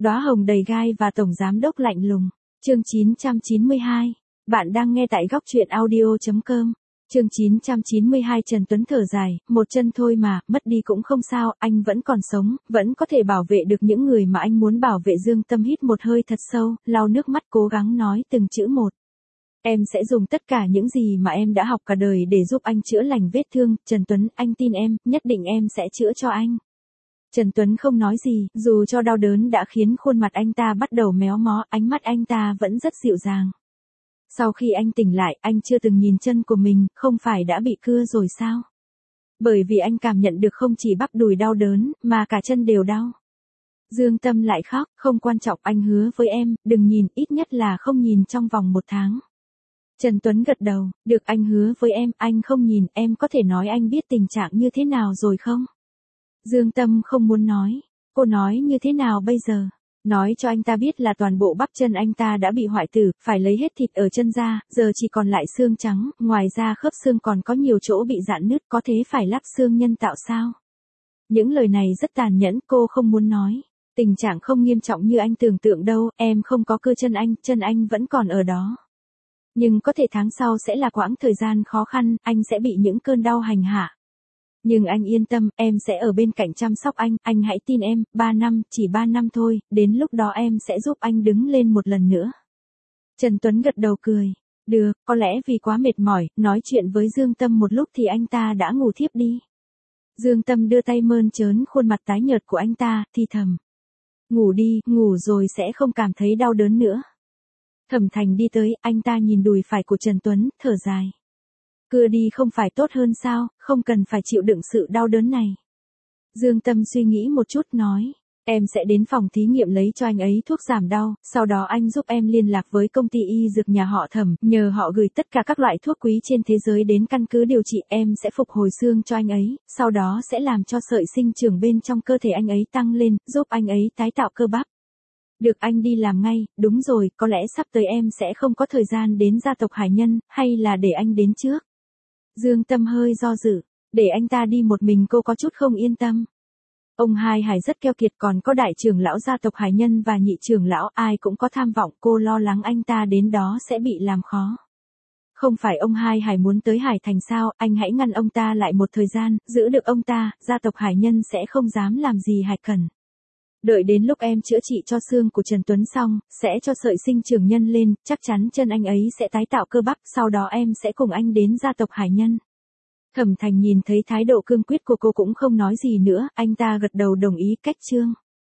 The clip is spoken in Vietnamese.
Đóa hồng đầy gai và tổng giám đốc lạnh lùng. Chương 992. Bạn đang nghe tại góc truyện audio.com. Chương 992. Trần Tuấn thở dài, một chân thôi mà, mất đi cũng không sao, anh vẫn còn sống, vẫn có thể bảo vệ được những người mà anh muốn bảo vệ. Dương Tâm hít một hơi thật sâu, lau nước mắt cố gắng nói từng chữ một. Em sẽ dùng tất cả những gì mà em đã học cả đời để giúp anh chữa lành vết thương. Trần Tuấn, anh tin em, nhất định em sẽ chữa cho anh. Trần Tuấn không nói gì, dù cho đau đớn đã khiến khuôn mặt anh ta bắt đầu méo mó, ánh mắt anh ta vẫn rất dịu dàng. Sau khi anh tỉnh lại, anh chưa từng nhìn chân của mình, không phải đã bị cưa rồi sao? Bởi vì anh cảm nhận được không chỉ bắp đùi đau đớn, mà cả chân đều đau. Dương Tâm lại khóc, không quan trọng, anh hứa với em, đừng nhìn, ít nhất là không nhìn trong vòng 1 tháng. Trần Tuấn gật đầu, được, anh hứa với em, anh không nhìn. Em có thể nói anh biết tình trạng như thế nào rồi không? Dương Tâm không muốn nói. Cô nói như thế nào bây giờ? Nói cho anh ta biết là toàn bộ bắp chân anh ta đã bị hoại tử, phải lấy hết thịt ở chân ra, giờ chỉ còn lại xương trắng, ngoài ra khớp xương còn có nhiều chỗ bị rạn nứt, có thế phải lắp xương nhân tạo sao? Những lời này rất tàn nhẫn, cô không muốn nói. Tình trạng không nghiêm trọng như anh tưởng tượng đâu, em không có cưa chân anh vẫn còn ở đó. Nhưng có thể tháng sau sẽ là quãng thời gian khó khăn, anh sẽ bị những cơn đau hành hạ. Nhưng anh yên tâm, em sẽ ở bên cạnh chăm sóc anh hãy tin em, 3 năm, chỉ 3 năm thôi, đến lúc đó em sẽ giúp anh đứng lên một lần nữa. Trần Tuấn gật đầu cười. Được, có lẽ vì quá mệt mỏi, nói chuyện với Dương Tâm một lúc thì anh ta đã ngủ thiếp đi. Dương Tâm đưa tay mơn trớn khuôn mặt tái nhợt của anh ta, thì thầm. Ngủ đi, ngủ rồi sẽ không cảm thấy đau đớn nữa. Thẩm Thành đi tới, anh ta nhìn đùi phải của Trần Tuấn, thở dài. Cưa đi không phải tốt hơn sao, không cần phải chịu đựng sự đau đớn này. Dương Tâm suy nghĩ một chút nói, em sẽ đến phòng thí nghiệm lấy cho anh ấy thuốc giảm đau, sau đó anh giúp em liên lạc với công ty y dược nhà họ Thẩm, nhờ họ gửi tất cả các loại thuốc quý trên thế giới đến căn cứ điều trị, em sẽ phục hồi xương cho anh ấy, sau đó sẽ làm cho sợi sinh trưởng bên trong cơ thể anh ấy tăng lên, giúp anh ấy tái tạo cơ bắp. Được, anh đi làm ngay. Đúng rồi, có lẽ sắp tới em sẽ không có thời gian đến gia tộc Hải Nhân, hay là để anh đến trước? Dương Tâm hơi do dự, để anh ta đi một mình cô có chút không yên tâm. Ông Hai Hải rất keo kiệt, còn có đại trưởng lão gia tộc Hải Nhân và nhị trưởng lão, ai cũng có tham vọng, cô lo lắng anh ta đến đó sẽ bị làm khó. Không phải ông Hai Hải muốn tới Hải Thành sao, anh hãy ngăn ông ta lại một thời gian, giữ được ông ta, gia tộc Hải Nhân sẽ không dám làm gì Hải Cẩn. Đợi đến lúc em chữa trị cho xương của Trần Tuấn xong, sẽ cho sợi sinh trưởng nhân lên, chắc chắn chân anh ấy sẽ tái tạo cơ bắp, sau đó em sẽ cùng anh đến gia tộc Hải Nhân. Thẩm Thành nhìn thấy thái độ cương quyết của cô cũng không nói gì nữa, anh ta gật đầu đồng ý. Cách chương